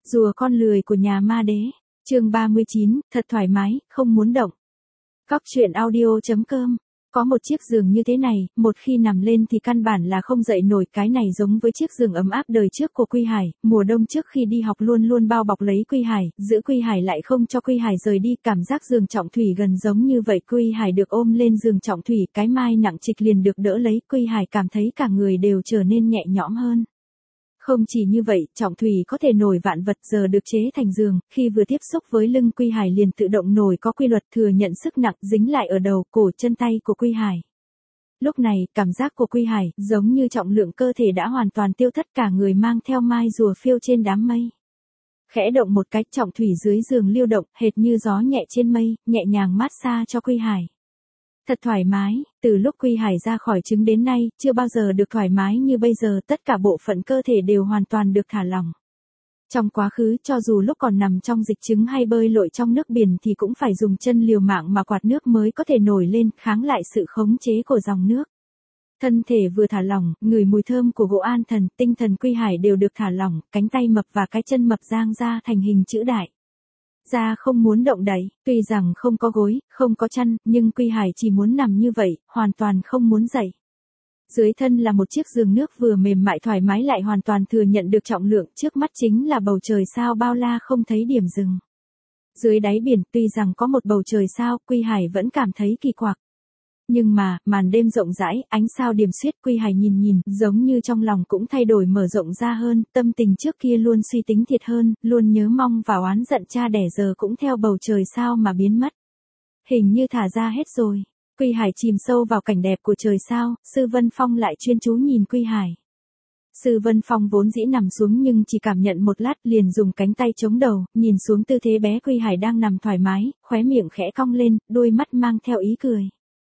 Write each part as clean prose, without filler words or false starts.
Rùa con lười của nhà ma đế. Chương 39, thật thoải mái, không muốn động. Góc truyện audio.com. Có một chiếc giường như thế này, một khi nằm lên thì căn bản là không dậy nổi, cái này giống với chiếc giường ấm áp đời trước của Quy Hải, mùa đông trước khi đi học luôn luôn bao bọc lấy Quy Hải, giữ Quy Hải lại không cho Quy Hải rời đi, cảm giác giường trọng thủy gần giống như vậy, Quy Hải được ôm lên giường trọng thủy, cái mai nặng trịch liền được đỡ lấy, Quy Hải cảm thấy cả người đều trở nên nhẹ nhõm hơn. Không chỉ như vậy, trọng thủy có thể nổi vạn vật giờ được chế thành giường, khi vừa tiếp xúc với lưng Quy Hải liền tự động nổi, có quy luật thừa nhận sức nặng dính lại ở đầu, cổ, chân tay của Quy Hải. Lúc này, cảm giác của Quy Hải giống như trọng lượng cơ thể đã hoàn toàn tiêu thất, cả người mang theo mai rùa phiêu trên đám mây. Khẽ động một cái, trọng thủy dưới giường liêu động, hệt như gió nhẹ trên mây, nhẹ nhàng mát xa cho Quy Hải. Thật thoải mái, từ lúc Quy Hải ra khỏi trứng đến nay, chưa bao giờ được thoải mái như bây giờ, tất cả bộ phận cơ thể đều hoàn toàn được thả lỏng. Trong quá khứ, cho dù lúc còn nằm trong dịch trứng hay bơi lội trong nước biển thì cũng phải dùng chân liều mạng mà quạt nước mới có thể nổi lên, kháng lại sự khống chế của dòng nước. Thân thể vừa thả lỏng, ngửi mùi thơm của gỗ an thần, tinh thần Quy Hải đều được thả lỏng, cánh tay mập và cái chân mập dang ra thành hình chữ đại. Da không muốn động đậy, tuy rằng không có gối, không có chăn, nhưng Quy Hải chỉ muốn nằm như vậy, hoàn toàn không muốn dậy. Dưới thân là một chiếc giường nước vừa mềm mại thoải mái lại hoàn toàn thừa nhận được trọng lượng, trước mắt chính là bầu trời sao bao la không thấy điểm dừng. Dưới đáy biển, tuy rằng có một bầu trời sao, Quy Hải vẫn cảm thấy kỳ quặc. Nhưng mà, màn đêm rộng rãi, ánh sao điểm xuyết, Quy Hải nhìn, giống như trong lòng cũng thay đổi mở rộng ra hơn, tâm tình trước kia luôn suy tính thiệt hơn, luôn nhớ mong và oán giận cha đẻ giờ cũng theo bầu trời sao mà biến mất. Hình như thả ra hết rồi. Quy Hải chìm sâu vào cảnh đẹp của trời sao, Sư Vân Phong lại chuyên chú nhìn Quy Hải. Sư Vân Phong vốn dĩ nằm xuống nhưng chỉ cảm nhận một lát liền dùng cánh tay chống đầu, nhìn xuống tư thế bé Quy Hải đang nằm thoải mái, khóe miệng khẽ cong lên, đôi mắt mang theo ý cười.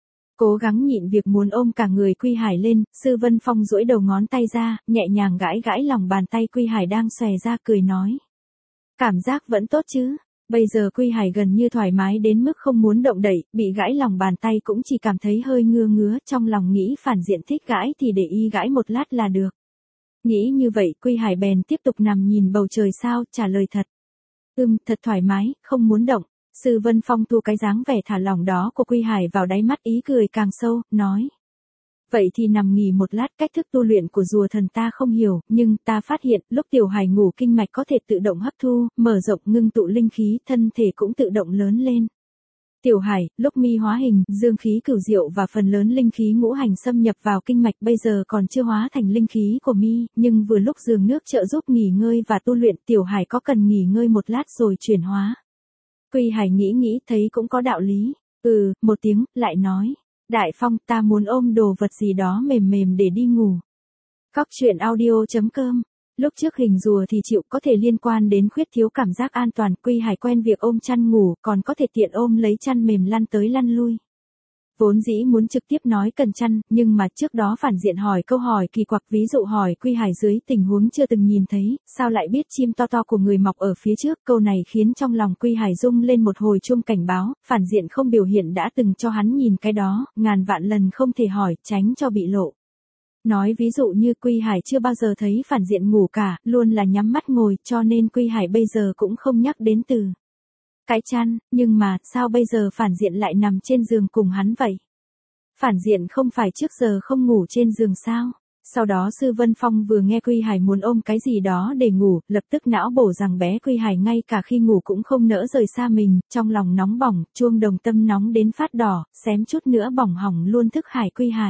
Cố gắng nhịn việc muốn ôm cả người Quy Hải lên, Sư Vân Phong duỗi đầu ngón tay ra, nhẹ nhàng gãi lòng bàn tay Quy Hải đang xòe ra, cười nói. Cảm giác vẫn tốt chứ? Bây giờ Quy Hải gần như thoải mái đến mức không muốn động đậy, bị gãi lòng bàn tay cũng chỉ cảm thấy hơi ngứa, trong lòng nghĩ phản diện thích gãi thì để y gãi một lát là được. Nghĩ như vậy, Quy Hải bèn tiếp tục nằm nhìn bầu trời sao, trả lời thật. Thật thoải mái, không muốn động. Sư Vân Phong thu cái dáng vẻ thả lỏng đó của Quy Hải vào đáy mắt, ý cười càng sâu, nói. Vậy thì nằm nghỉ một lát, cách thức tu luyện của rùa thần ta không hiểu, nhưng ta phát hiện, lúc Tiểu Hải ngủ kinh mạch có thể tự động hấp thu, mở rộng ngưng tụ linh khí, thân thể cũng tự động lớn lên. Tiểu Hải, lúc mi hóa hình, dương khí cửu diệu và phần lớn linh khí ngũ hành xâm nhập vào kinh mạch bây giờ còn chưa hóa thành linh khí của mi, nhưng vừa lúc giường nước trợ giúp nghỉ ngơi và tu luyện, Tiểu Hải có cần nghỉ ngơi một lát rồi chuyển hóa. Quy Hải nghĩ thấy cũng có đạo lý. Một tiếng, lại nói. Đại Phong, ta muốn ôm đồ vật gì đó mềm để đi ngủ. Góc truyện audio.com. Lúc trước hình rùa thì chịu, có thể liên quan đến khuyết thiếu cảm giác an toàn, Quy Hải quen việc ôm chăn ngủ, còn có thể tiện ôm lấy chăn mềm lăn tới lăn lui. Vốn dĩ muốn trực tiếp nói cần chăn, nhưng mà trước đó phản diện hỏi câu hỏi kỳ quặc, ví dụ hỏi Quy Hải dưới tình huống chưa từng nhìn thấy, sao lại biết chim to của người mọc ở phía trước, câu này khiến trong lòng Quy Hải rung lên một hồi chuông cảnh báo, phản diện không biểu hiện đã từng cho hắn nhìn cái đó, ngàn vạn lần không thể hỏi, tránh cho bị lộ. Nói ví dụ như Quy Hải chưa bao giờ thấy phản diện ngủ cả, luôn là nhắm mắt ngồi, cho nên Quy Hải bây giờ cũng không nhắc đến từ cái chăn, nhưng mà, sao bây giờ phản diện lại nằm trên giường cùng hắn vậy? Phản diện không phải trước giờ không ngủ trên giường sao? Sau đó Sư Vân Phong vừa nghe Quy Hải muốn ôm cái gì đó để ngủ, lập tức não bổ rằng bé Quy Hải ngay cả khi ngủ cũng không nỡ rời xa mình, trong lòng nóng bỏng, chuông đồng tâm nóng đến phát đỏ, xém chút nữa bỏng hỏng luôn thức hải Quy Hải.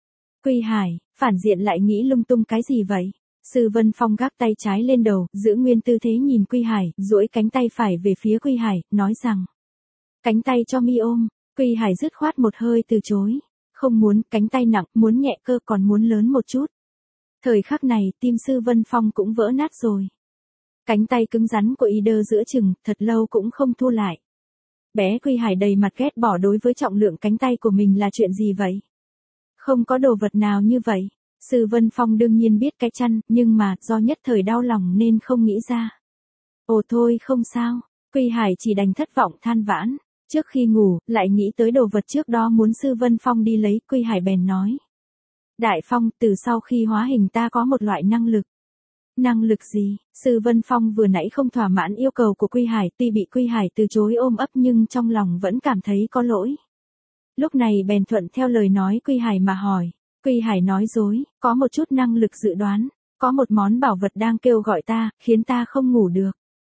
Quy Hải, phản diện lại nghĩ lung tung cái gì vậy? Sư Vân Phong gác tay trái lên đầu, giữ nguyên tư thế nhìn Quy Hải, duỗi cánh tay phải về phía Quy Hải, nói rằng. Cánh tay cho mi ôm. Quy Hải dứt khoát một hơi từ chối. Không muốn, cánh tay nặng, muốn nhẹ cơ còn muốn lớn một chút. Thời khắc này, tim Sư Vân Phong cũng vỡ nát rồi. Cánh tay cứng rắn của y đơ giữa chừng, thật lâu cũng không thu lại. Bé Quy Hải đầy mặt ghét bỏ, đối với trọng lượng cánh tay của mình là chuyện gì vậy? Không có đồ vật nào như vậy. Sư Vân Phong đương nhiên biết cái chăn, nhưng mà, do nhất thời đau lòng nên không nghĩ ra. Ồ thôi không sao, Quy Hải chỉ đành thất vọng than vãn. Trước khi ngủ, lại nghĩ tới đồ vật trước đó muốn Sư Vân Phong đi lấy, Quy Hải bèn nói. Đại Phong, từ sau khi hóa hình ta có một loại năng lực. Năng lực gì? Sư Vân Phong vừa nãy không thỏa mãn yêu cầu của Quy Hải, tuy bị Quy Hải từ chối ôm ấp nhưng trong lòng vẫn cảm thấy có lỗi. Lúc này bèn thuận theo lời nói Quy Hải mà hỏi. Quy Hải nói dối, có một chút năng lực dự đoán, có một món bảo vật đang kêu gọi ta, khiến ta không ngủ được.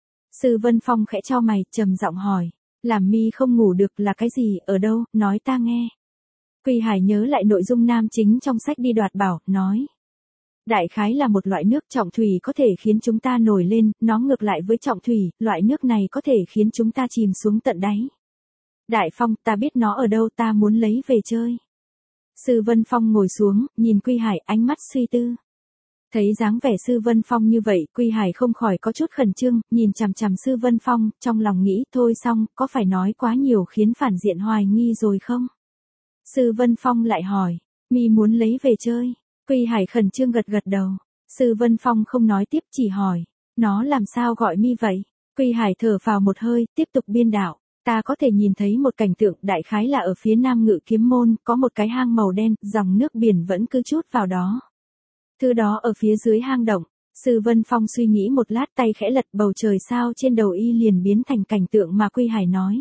Sư Vân Phong khẽ chau mày, trầm giọng hỏi, làm mi không ngủ được là cái gì, ở đâu, nói ta nghe. Quy Hải nhớ lại nội dung nam chính trong sách đi đoạt bảo, nói. Đại khái là một loại nước trọng thủy có thể khiến chúng ta nổi lên, nó ngược lại với trọng thủy, loại nước này có thể khiến chúng ta chìm xuống tận đáy. Đại Phong, ta biết nó ở đâu, ta muốn lấy về chơi. Sư Vân Phong ngồi xuống, nhìn Quy Hải, ánh mắt suy tư. Thấy dáng vẻ Sư Vân Phong như vậy, Quy Hải không khỏi có chút khẩn trương, nhìn chằm chằm Sư Vân Phong, trong lòng nghĩ, thôi xong, có phải nói quá nhiều khiến phản diện hoài nghi rồi không? Sư Vân Phong lại hỏi, mi muốn lấy về chơi? Quy Hải khẩn trương gật gật đầu. Sư Vân Phong không nói tiếp, chỉ hỏi, nó làm sao gọi mi vậy? Quy Hải thở vào một hơi, tiếp tục biên đạo. Ta có thể nhìn thấy một cảnh tượng, đại khái là ở phía nam Ngự Kiếm Môn, có một cái hang màu đen, dòng nước biển vẫn cứ trút vào đó. Thứ đó ở phía dưới hang động. Sư Vân Phong suy nghĩ một lát, tay khẽ lật, bầu trời sao trên đầu y liền biến thành cảnh tượng mà Quy Hải nói.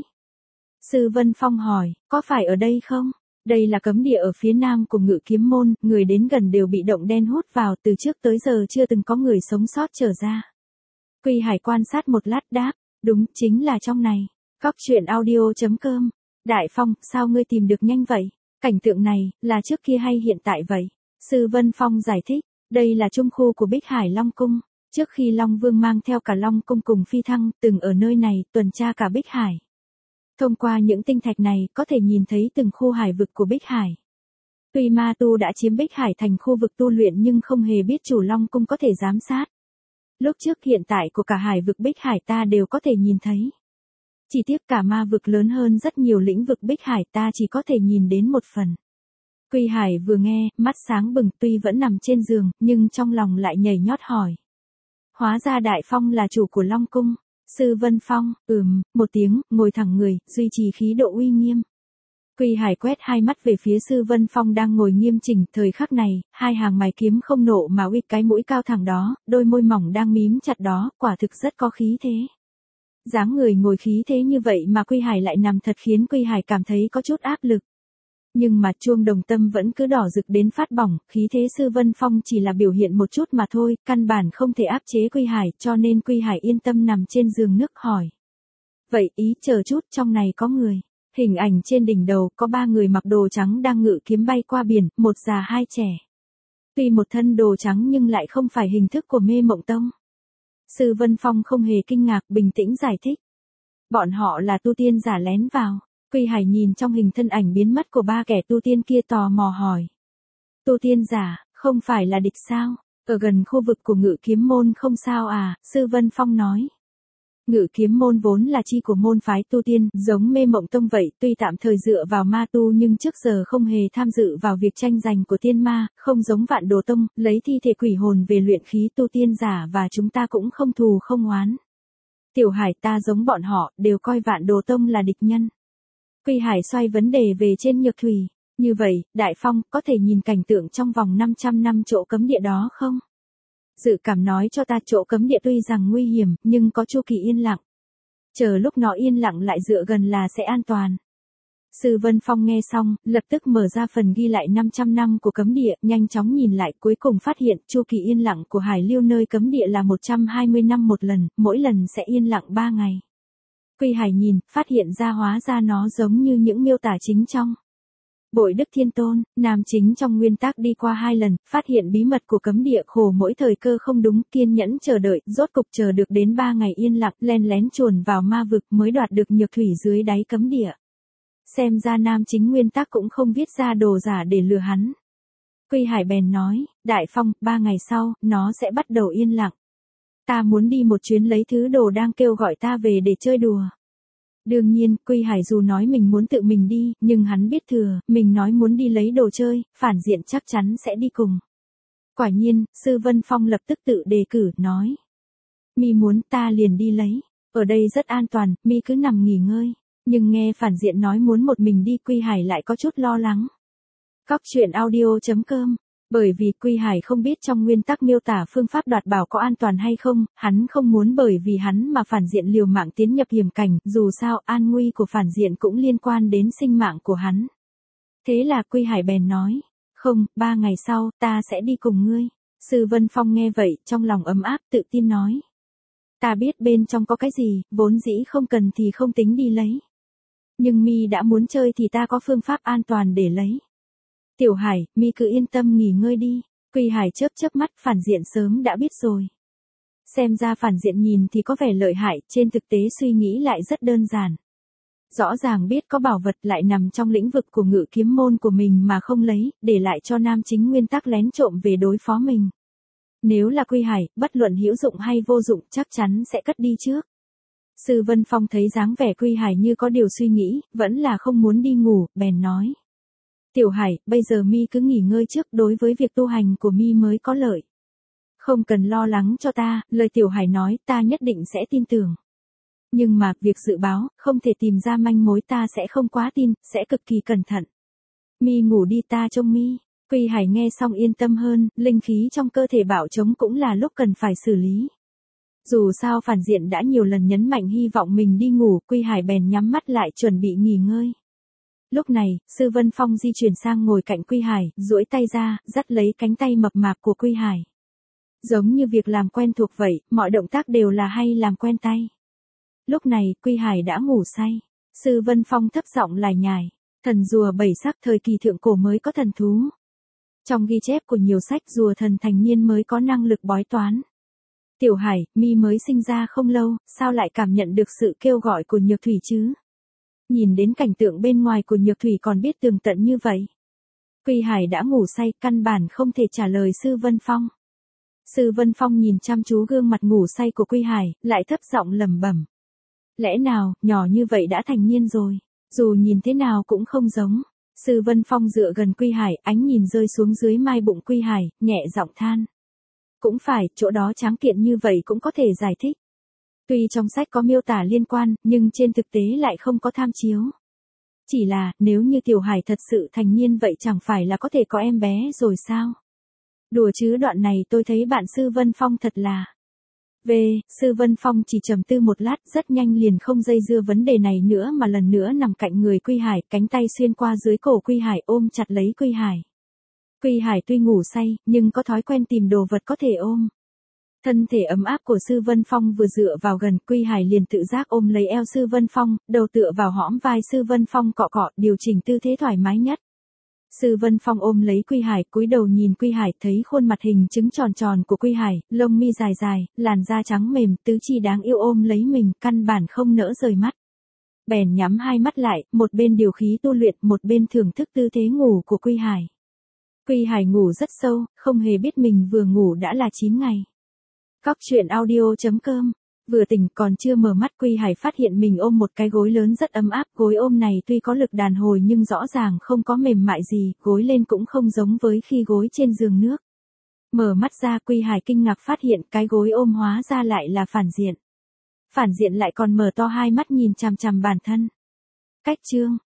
Sư Vân Phong hỏi, có phải ở đây không? Đây là cấm địa ở phía nam của Ngự Kiếm Môn, người đến gần đều bị động đen hút vào, từ trước tới giờ chưa từng có người sống sót trở ra. Quy Hải quan sát một lát đáp, đúng, chính là trong này. Cóc truyện audio.com. Đại Phong, sao ngươi tìm được nhanh vậy? Cảnh tượng này, là trước kia hay hiện tại vậy? Sư Vân Phong giải thích, đây là trung khu của Bích Hải Long Cung. Trước khi Long Vương mang theo cả Long Cung cùng phi thăng, từng ở nơi này, tuần tra cả Bích Hải. Thông qua những tinh thạch này, có thể nhìn thấy từng khu hải vực của Bích Hải. Tuy ma tu đã chiếm Bích Hải thành khu vực tu luyện nhưng không hề biết chủ Long Cung có thể giám sát. Lúc trước hiện tại của cả hải vực Bích Hải ta đều có thể nhìn thấy. Chỉ tiếc cả ma vực lớn hơn rất nhiều lĩnh vực Bích Hải ta chỉ có thể nhìn đến một phần. Quy Hải vừa nghe, mắt sáng bừng, tuy vẫn nằm trên giường, nhưng trong lòng lại nhảy nhót hỏi. Hóa ra Đại Phong là chủ của Long Cung. Sư Vân Phong, một tiếng, ngồi thẳng người, duy trì khí độ uy nghiêm. Quy Hải quét hai mắt về phía Sư Vân Phong đang ngồi nghiêm chỉnh, thời khắc này, hai hàng mày kiếm không nộ mà uy, cái mũi cao thẳng đó, đôi môi mỏng đang mím chặt đó, quả thực rất có khí thế. Dáng người ngồi khí thế như vậy mà Quy Hải lại nằm thật khiến Quy Hải cảm thấy có chút áp lực. Nhưng mà chuông đồng tâm vẫn cứ đỏ rực đến phát bỏng, khí thế Sư Vân Phong chỉ là biểu hiện một chút mà thôi, căn bản không thể áp chế Quy Hải, cho nên Quy Hải yên tâm nằm trên giường nước hỏi. Vậy ý chờ chút, trong này có người. Hình ảnh trên đỉnh đầu có ba người mặc đồ trắng đang ngự kiếm bay qua biển, một già hai trẻ. Tuy một thân đồ trắng nhưng lại không phải hình thức của Mê Mộng Tông. Sư Vân Phong không hề kinh ngạc, bình tĩnh giải thích. Bọn họ là tu tiên giả lén vào. Quy Hải nhìn trong hình thân ảnh biến mất của ba kẻ tu tiên kia tò mò hỏi. Tu tiên giả, không phải là địch sao? Ở gần khu vực của Ngự Kiếm Môn không sao à? Sư Vân Phong nói. Ngự Kiếm Môn vốn là chi của môn phái tu tiên, giống Mê Mộng Tông vậy, tuy tạm thời dựa vào ma tu nhưng trước giờ không hề tham dự vào việc tranh giành của tiên ma, không giống Vạn Đồ Tông, lấy thi thể quỷ hồn về luyện khí tu tiên giả và chúng ta cũng không thù không oán. Tiểu Hải, ta giống bọn họ, đều coi Vạn Đồ Tông là địch nhân. Quy Hải xoay vấn đề về trên Nhược Thủy. Như vậy, Đại Phong, có thể nhìn cảnh tượng trong vòng 500 năm chỗ cấm địa đó không? Dự cảm nói cho ta chỗ cấm địa tuy rằng nguy hiểm, nhưng có chu kỳ yên lặng. Chờ lúc nó yên lặng lại dựa gần là sẽ an toàn. Sư Vân Phong nghe xong, lập tức mở ra phần ghi lại 500 năm của cấm địa, nhanh chóng nhìn lại, cuối cùng phát hiện chu kỳ yên lặng của Hải Liêu nơi cấm địa là 120 năm một lần, mỗi lần sẽ yên lặng 3 ngày. Quy Hải nhìn, phát hiện ra hóa ra nó giống như những miêu tả chính trong Bội Đức Thiên Tôn. Nam chính trong nguyên tác đi qua 2 lần, phát hiện bí mật của cấm địa, khổ mỗi thời cơ không đúng, kiên nhẫn chờ đợi, rốt cục chờ được đến 3 ngày yên lặng, len lén chuồn vào ma vực mới đoạt được Nhược Thủy dưới đáy cấm địa. Xem ra nam chính nguyên tác cũng không viết ra đồ giả để lừa hắn. Quy Hải bèn nói, Đại Phong, 3 ngày sau, nó sẽ bắt đầu yên lặng. Ta muốn đi một chuyến lấy thứ đồ đang kêu gọi ta về để chơi đùa. Đương nhiên, Quy Hải dù nói mình muốn tự mình đi, nhưng hắn biết thừa, mình nói muốn đi lấy đồ chơi, phản diện chắc chắn sẽ đi cùng. Quả nhiên, Sư Vân Phong lập tức tự đề cử, nói. Mi muốn ta liền đi lấy, ở đây rất an toàn, mi cứ nằm nghỉ ngơi. Nhưng nghe phản diện nói muốn một mình đi, Quy Hải lại có chút lo lắng. Cóc truyện audio.com Bởi vì Quy Hải không biết trong nguyên tắc miêu tả phương pháp đoạt bảo có an toàn hay không, hắn không muốn bởi vì hắn mà phản diện liều mạng tiến nhập hiểm cảnh, dù sao an nguy của phản diện cũng liên quan đến sinh mạng của hắn. Thế là Quy Hải bèn nói, không, 3 ngày sau, ta sẽ đi cùng ngươi. Sư Vân Phong nghe vậy, trong lòng ấm áp tự tin nói. Ta biết bên trong có cái gì, vốn dĩ không cần thì không tính đi lấy. Nhưng mi đã muốn chơi thì ta có phương pháp an toàn để lấy. Tiểu Hải, mi cứ yên tâm nghỉ ngơi đi. Quy Hải chớp chớp mắt, phản diện sớm đã biết rồi. Xem ra phản diện nhìn thì có vẻ lợi hại, trên thực tế suy nghĩ lại rất đơn giản. Rõ ràng biết có bảo vật lại nằm trong lĩnh vực của ngự kiếm môn của mình mà không lấy, để lại cho nam chính nguyên tắc lén trộm về đối phó mình. Nếu là Quy Hải, bất luận hữu dụng hay vô dụng chắc chắn sẽ cất đi trước. Sư Vân Phong thấy dáng vẻ Quy Hải như có điều suy nghĩ, vẫn là không muốn đi ngủ, bèn nói. Tiểu Hải, bây giờ mi cứ nghỉ ngơi trước, đối với việc tu hành của mi mới có lợi. Không cần lo lắng cho ta, lời Tiểu Hải nói ta nhất định sẽ tin tưởng. Nhưng mà, việc dự báo, không thể tìm ra manh mối ta sẽ không quá tin, sẽ cực kỳ cẩn thận. Mi ngủ đi ta trông mi. Quy Hải nghe xong yên tâm hơn, linh khí trong cơ thể bạo trống cũng là lúc cần phải xử lý. Dù sao phản diện đã nhiều lần nhấn mạnh hy vọng mình đi ngủ, Quy Hải bèn nhắm mắt lại chuẩn bị nghỉ ngơi. Lúc này, Sư Vân Phong di chuyển sang ngồi cạnh Quy Hải, duỗi tay ra, dắt lấy cánh tay mập mạp của Quy Hải. Giống như việc làm quen thuộc vậy, mọi động tác đều là hay làm quen tay. Lúc này, Quy Hải đã ngủ say. Sư Vân Phong thấp giọng lải nhải. Thần rùa 7 sắc thời kỳ thượng cổ mới có thần thú. Trong ghi chép của nhiều sách rùa thần thành niên mới có năng lực bói toán. Tiểu Hải, mi mới sinh ra không lâu, sao lại cảm nhận được sự kêu gọi của Nhược Thủy chứ? Nhìn đến cảnh tượng bên ngoài của Nhược Thủy còn biết tường tận như vậy. Quy Hải đã ngủ say, căn bản không thể trả lời Sư Vân Phong. Sư Vân Phong nhìn chăm chú gương mặt ngủ say của Quy Hải, lại thấp giọng lẩm bẩm. Lẽ nào, nhỏ như vậy đã thành niên rồi, dù nhìn thế nào cũng không giống. Sư Vân Phong dựa gần Quy Hải, ánh nhìn rơi xuống dưới mai bụng Quy Hải, nhẹ giọng than. Cũng phải, chỗ đó tráng kiện như vậy cũng có thể giải thích. Tuy trong sách có miêu tả liên quan, nhưng trên thực tế lại không có tham chiếu. Chỉ là, nếu như Tiểu Hải thật sự thành niên vậy chẳng phải là có thể có em bé rồi sao? Đùa chứ, đoạn này tôi thấy bạn Sư Vân Phong thật là... Sư Vân Phong chỉ trầm tư một lát, rất nhanh liền không dây dưa vấn đề này nữa mà lần nữa nằm cạnh người Quy Hải, cánh tay xuyên qua dưới cổ Quy Hải ôm chặt lấy Quy Hải. Quy Hải tuy ngủ say, nhưng có thói quen tìm đồ vật có thể ôm. Thân thể ấm áp của Sư Vân Phong vừa dựa vào gần, Quy Hải liền tự giác ôm lấy eo Sư Vân Phong, đầu tựa vào hõm vai Sư Vân Phong cọ cọ, điều chỉnh tư thế thoải mái nhất. Sư Vân Phong ôm lấy Quy Hải, cúi đầu nhìn Quy Hải, thấy khuôn mặt hình trứng tròn tròn của Quy Hải, lông mi dài dài, làn da trắng mềm, tứ chi đáng yêu ôm lấy mình, căn bản không nỡ rời mắt. Bèn nhắm hai mắt lại, một bên điều khí tu luyện, một bên thưởng thức tư thế ngủ của Quy Hải. Quy Hải ngủ rất sâu, không hề biết mình vừa ngủ đã là 9 ngày. Cóc truyện audio.com. Vừa tỉnh còn chưa mở mắt, Quy Hải phát hiện mình ôm một cái gối lớn rất ấm áp, gối ôm này tuy có lực đàn hồi nhưng rõ ràng không có mềm mại gì, gối lên cũng không giống với khi gối trên giường nước. Mở mắt ra, Quy Hải kinh ngạc phát hiện cái gối ôm hóa ra lại là phản diện. Phản diện lại còn mở to hai mắt nhìn chằm chằm bản thân. Cách chương